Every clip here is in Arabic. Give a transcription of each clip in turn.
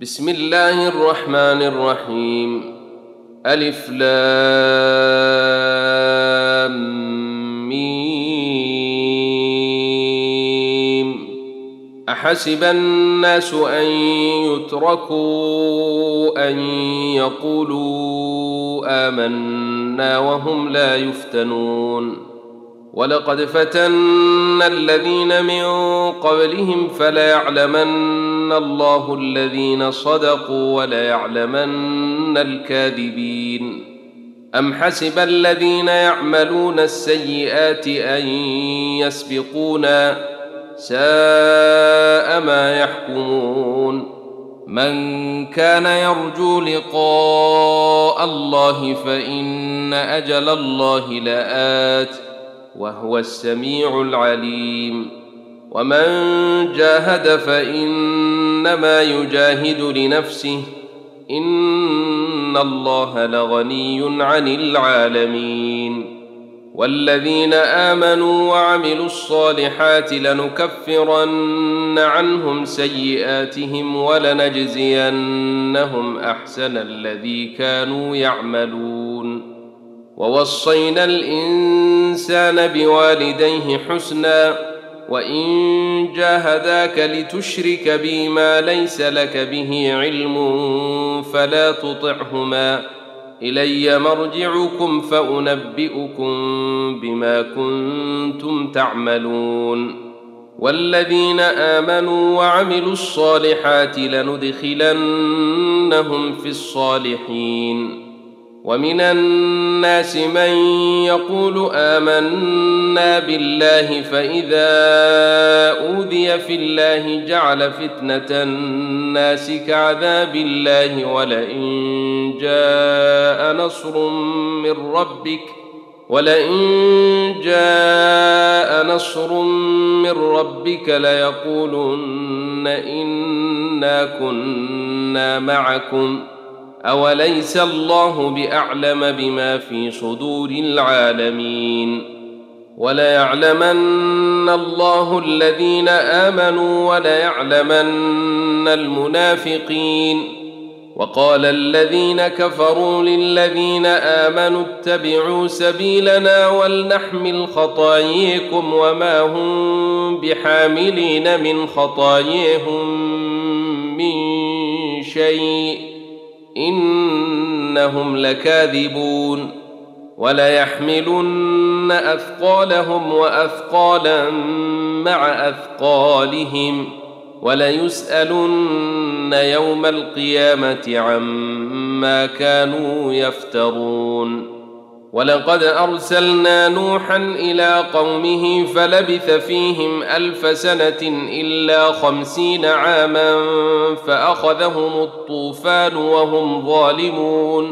بسم الله الرحمن الرحيم. ألف لام ميم. أحسب الناس أن يتركوا أن يقولوا آمنا وهم لا يفتنون. ولقد فتنا الذين من قبلهم فليعلمن الله الذين صدقوا وليعلمن الكاذبين. أم حسب الذين يعملون السيئات أن يسبقونا ساء ما يحكمون. من كان يرجو لقاء الله فإن أجل الله لآت وهو السميع العليم. ومن جاهد فإنما يجاهد لنفسه إن الله لغني عن العالمين. والذين آمنوا وعملوا الصالحات لنكفرن عنهم سيئاتهم ولنجزينهم أحسن الذي كانوا يعملون. ووصينا الإنسان بوالديه حسنا وإن جاهداك لتشرك بي ما ليس لك به علم فلا تطعهما إلي مرجعكم فأنبئكم بما كنتم تعملون. والذين آمنوا وعملوا الصالحات لندخلنهم في الصالحين. ومن الناس من يقول آمنا بالله فإذا أوذي في الله جعل فتنة الناس كعذاب الله ولئن جاء نصر من ربك ليقولن إنا كنا معكم أوليس الله بأعلم بما في صدور العالمين. وليعلمن الله الذين آمنوا وليعلمن المنافقين. وقال الذين كفروا للذين آمنوا اتبعوا سبيلنا ولنحمل خطاياكم وما هم بحاملين من خطاياهم من شيء إنهم لكاذبون. وليحملن أثقالهم وأثقالا مع أثقالهم وليسألن يوم القيامة عما كانوا يفترون. ولقد أرسلنا نوحا إلى قومه فلبث فيهم 1000 سنة إلا 50 عاما فأخذهم الطوفان وهم ظالمون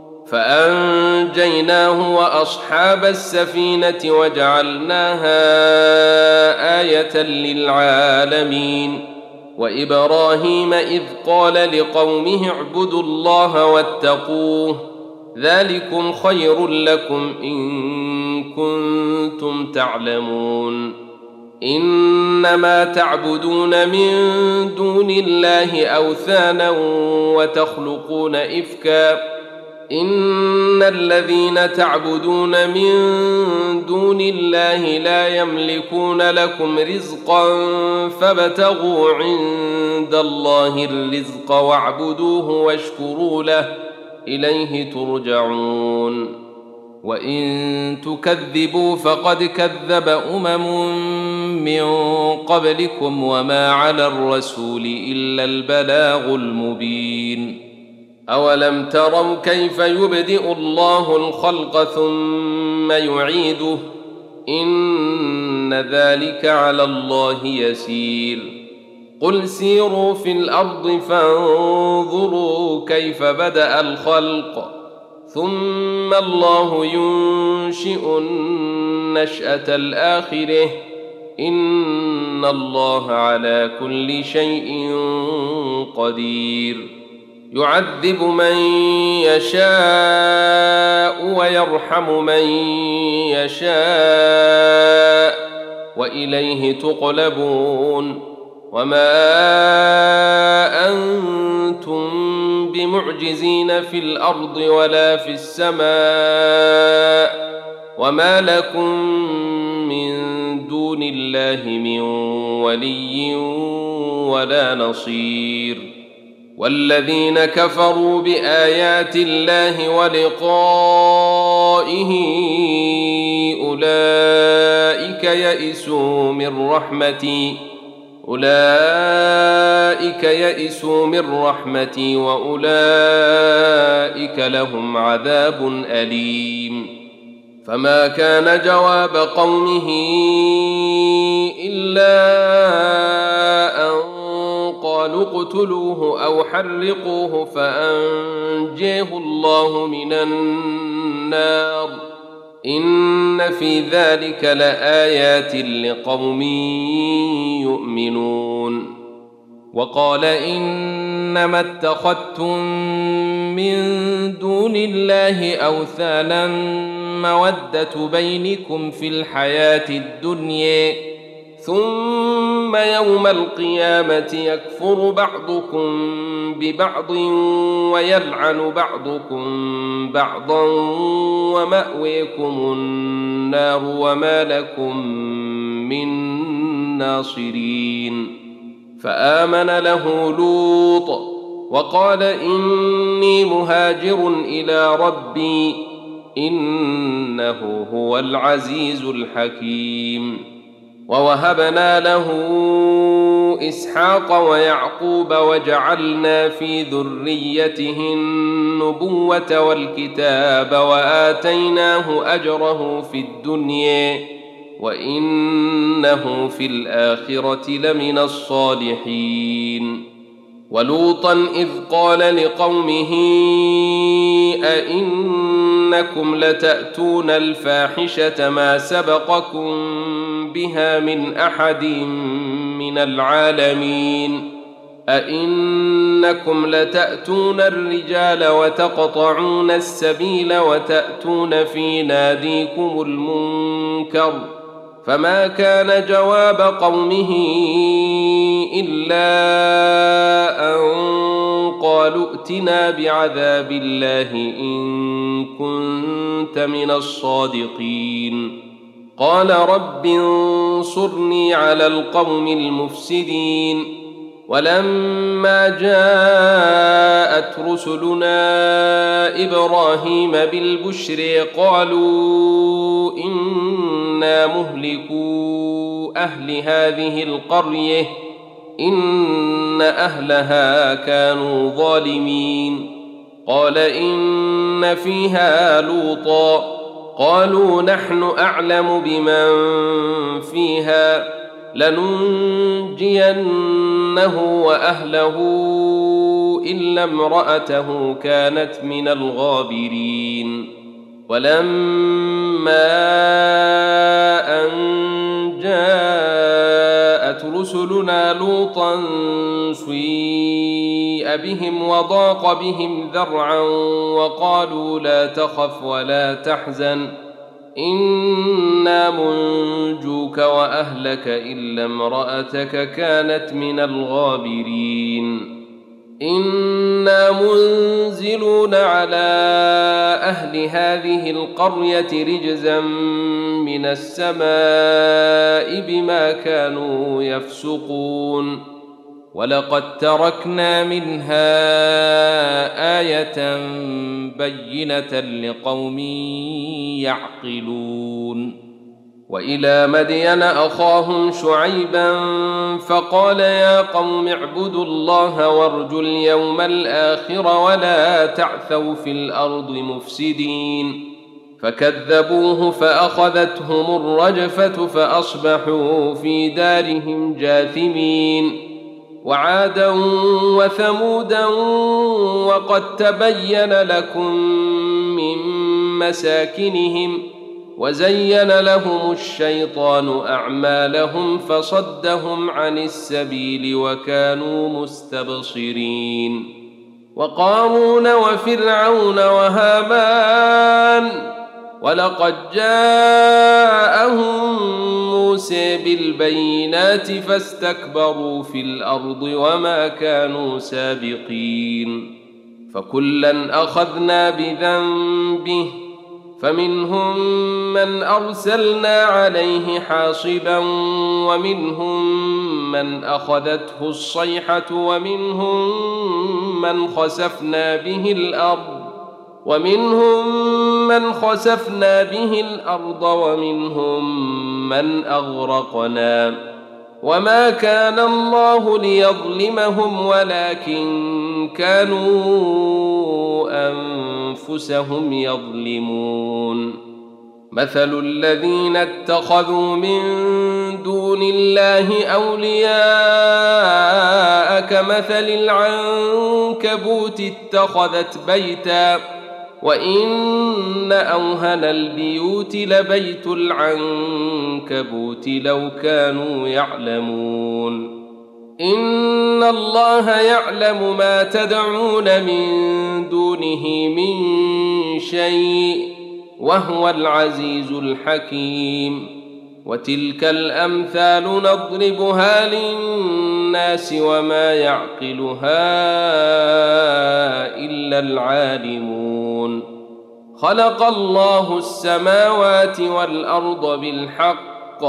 فأنجيناه وأصحاب السفينة وجعلناها آية للعالمين. وإبراهيم إذ قال لقومه اعبدوا الله واتقوه ذلكم خير لكم إن كنتم تعلمون. إنما تعبدون من دون الله أوثانا وتخلقون إفكا إن الذين تعبدون من دون الله لا يملكون لكم رزقا فابتغوا عند الله الرزق واعبدوه واشكروا له إليه ترجعون. وإن تكذبوا فقد كذب من قبلكم وما على الرسول إلا البلاغ المبين. أولم تروا كيف يبدئ الله الخلق ثم يعيده إن ذلك على الله يسير. قل سيروا في الأرض فانظروا كيف بدأ الخلق ثم الله ينشئ النشأة الآخرة إن الله على كل شيء قدير. يعذب من يشاء ويرحم من يشاء وإليه تقلبون. وما أنتم كنتم بمعجزين في الأرض ولا في السماء وما لكم من دون الله من ولي ولا نصير والذين كفروا بآيات الله ولقائه أولئك يئسوا من رحمتي وأولئك لهم عذاب أليم فما كان جواب قومه إلا أن قالوا اقتلوه أو حرقوه فأنجيه الله من النار إن في ذلك لآيات لقوم يؤمنون وقال إنما اتخذتم من دون الله أوثانا مودة بينكم في الحياة الدنيا ثم يوم القيامة يكفر بعضكم ببعض ويلعن بعضكم بعضا ومأويكم النار وما لكم من ناصرين فآمن له لوط وقال إني مهاجر إلى ربي إنه هو العزيز الحكيم ووهبنا له إسحاق ويعقوب وجعلنا في ذريته النبوة والكتاب وآتيناه أجره في الدنيا وإنه في الآخرة لمن الصالحين ولوطا إذ قال لقومه أئنكم لتأتون الفاحشة ما سبقكم بها من أحد من العالمين أئنكم لتأتون الرجال وتقطعون السبيل وتأتون في ناديكم المنكر فما كان جواب قومه إلا أن قالوا ائتنا بعذاب الله إن كنت من الصادقين قال رب انصرني على القوم المفسدين ولما جاءت رسلنا إبراهيم بالبشر قالوا إنا مهلكو أهل هذه القرية إن أهلها كانوا ظالمين قال إن فيها لوطا قالوا نحن أعلم بمن فيها لننجينه وأهله إلا امرأته كانت من الغابرين ولما أن جاءت رسلنا لوطا سيء بهم وضاق بهم ذرعا وقالوا لا تخف ولا تحزن إنا منجوك وأهلك إلا امرأتك كانت من الغابرين إنا منزلون على أهل هذه القرية رجزا من السماء بما كانوا يفسقون ولقد تركنا منها آية بينة لقوم يعقلون وإلى مدين أخاهم شعيبا فقال يا قوم اعبدوا الله وارجوا اليوم الآخر ولا تعثوا في الأرض مفسدين فكذبوه فأخذتهم الرجفة فأصبحوا في دارهم جاثمين وعادا وثمودا وقد تبين لكم من مساكنهم وزين لهم الشيطان أعمالهم فصدهم عن السبيل وكانوا مستبصرين وقارون وفرعون وهامان ولقد جاءهم موسى بالبينات فاستكبروا في الأرض وما كانوا سابقين فكلا أخذنا بذنبه فمنهم من أرسلنا عليه حاصبا ومنهم من أخذته الصيحة ومنهم من خسفنا به الأرض ومنهم من أغرقنا وما كان الله ليظلمهم ولكن كانوا أنفسهم يظلمون مثل الذين اتخذوا من دون الله أولياء كمثل العنكبوت اتخذت بيتا وإن أوهن البيوت لبيت العنكبوت لو كانوا يعلمون إن الله يعلم ما تدعون من دونه من شيء وهو العزيز الحكيم وتلك الأمثال نضربها للناس وما يعقلها إلا العالمون خلق الله السماوات والأرض بالحق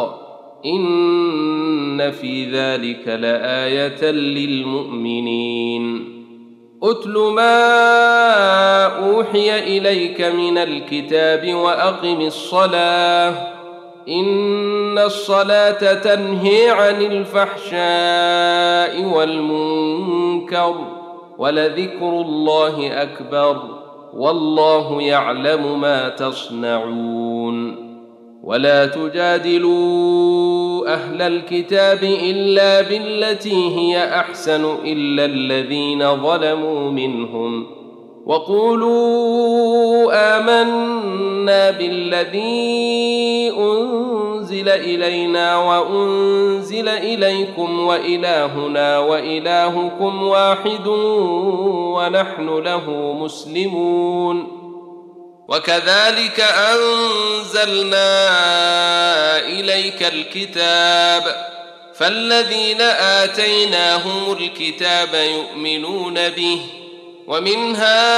إن في ذلك لآية للمؤمنين أتل ما أوحي إليك من الكتاب وأقم الصلاة إن الصلاة تنهي عن الفحشاء والمنكر ولذكر الله أكبر والله يعلم ما تصنعون ولا تجادلوا أهل الكتاب إلا بالتي هي أحسن إلا الذين ظلموا منهم وقولوا آمنا بالذي أنزل إلينا وأنزل إليكم وإلهنا وإلهكم واحد ونحن له مسلمون وكذلك أنزلنا إليك الكتاب فالذين آتيناهم الكتاب يؤمنون به ومن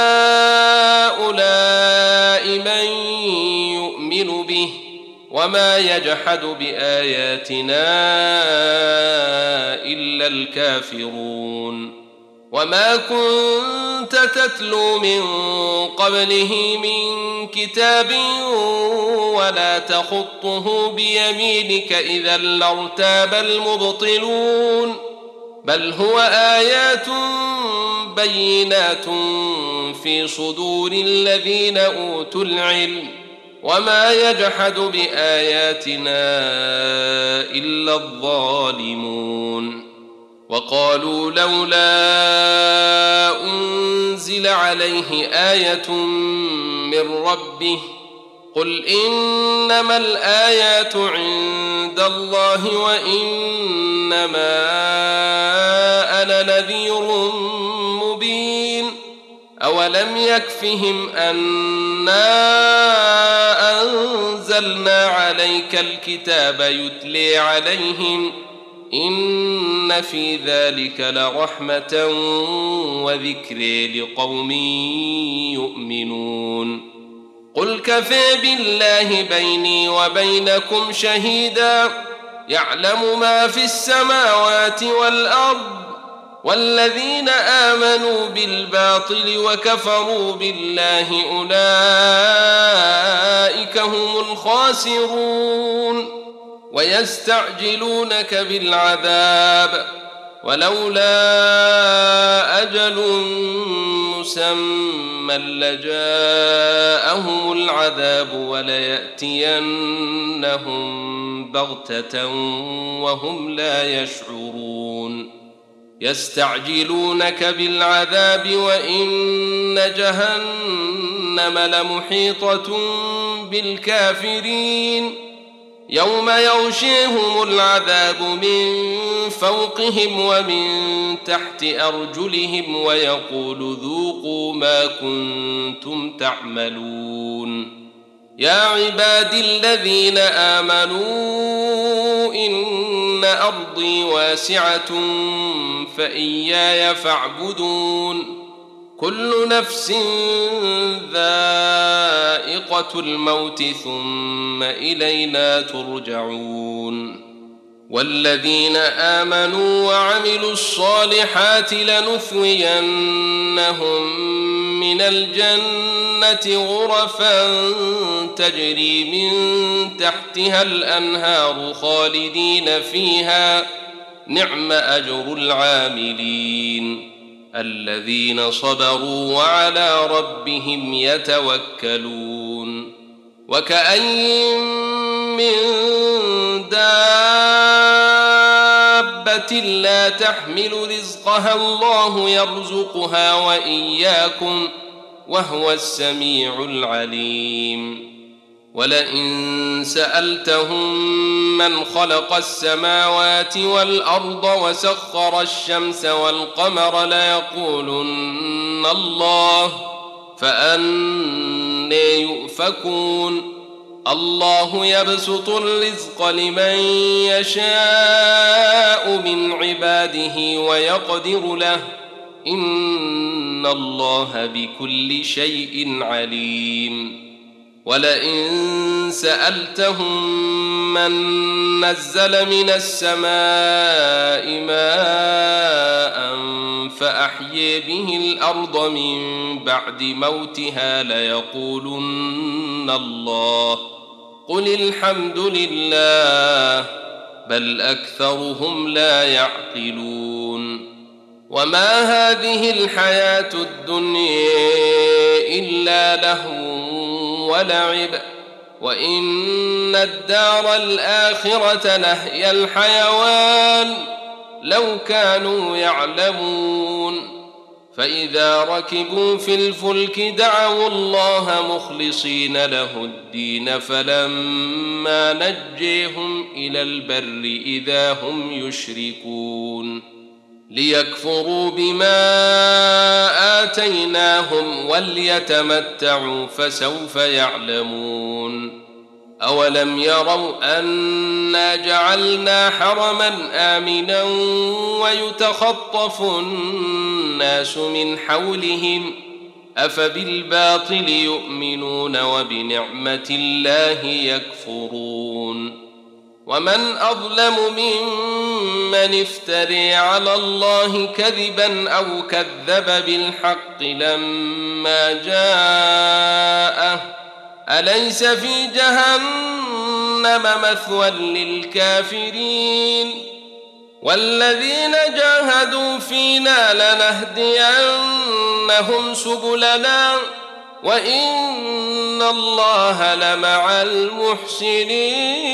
هؤلاء من يؤمن به وما يجحد بآياتنا إلا الكافرون وما كنت تتلو من قبله من كتاب ولا تخطه بيمينك إذا لارتاب المبطلون بل هو آيات بينات في صدور الذين أوتوا العلم وما يجحد بآياتنا إلا الظالمون وقالوا لولا أنزل عليه آية من ربه قل إنما الآيات عند الله وإنما أنا نذير مبين أولم يكفهم أنا أنزلنا عليك الكتاب يتلي عليهم إن في ذلك لرحمة وذكر لقوم يؤمنون قل كفى بالله بيني وبينكم شهيدا يعلم ما في السماوات والأرض والذين آمنوا بالباطل وكفروا بالله أولئك هم الخاسرون ويستعجلونك بالعذاب ولولا أجل مسمى لجاءهم العذاب وليأتينهم بغتة وهم لا يشعرون يستعجلونك بالعذاب وإن جهنم لمحيطة بالكافرين يوم يغشيهم العذاب من فوقهم ومن تحت أرجلهم ويقول ذوقوا ما كنتم تعملون يا عبادي الذين آمنوا إن أرضي واسعة فإياي فاعبدون كل نفس ذائقة الموت ثم إلينا ترجعون والذين آمنوا وعملوا الصالحات لنثوينهم من الجنة غرفا تجري من تحتها الأنهار خالدين فيها نعم أجر العاملين الذين صبروا وعلى ربهم يتوكلون وكأين من دابة لا تحمل رزقها الله يرزقها وإياكم وهو السميع العليم ولئن سألتهم من خلق السماوات والأرض وسخر الشمس والقمر ليقولن الله فأنى يؤفكون الله يبسط الرزق لمن يشاء من عباده ويقدر له إن الله بكل شيء عليم ولئن سألتهم من نزل من السماء ماء فأحيي به الأرض من بعد موتها ليقولن الله قل الحمد لله بل أكثرهم لا يعقلون وما هذه الحياة الدنيا إلا لهو ولعب وإن الدار الآخرة لهي الحيوان لو كانوا يعلمون فإذا ركبوا في الفلك دعوا الله مخلصين له الدين فلما نجيهم إلى البر إذا هم يشركون ليكفروا بما آتيناهم وليتمتعوا فسوف يعلمون أولم يروا أنا جعلنا حرما آمنا ويتخطف الناس من حولهم أفبالباطل يؤمنون وبنعمة الله يكفرون ومن أظلم ممن افتري على الله كذبا أو كذب بالحق لما جاءه أليس في جهنم مثوى للكافرين والذين جاهدوا فينا لنهدينهم سبلنا وإن الله لمع المحسنين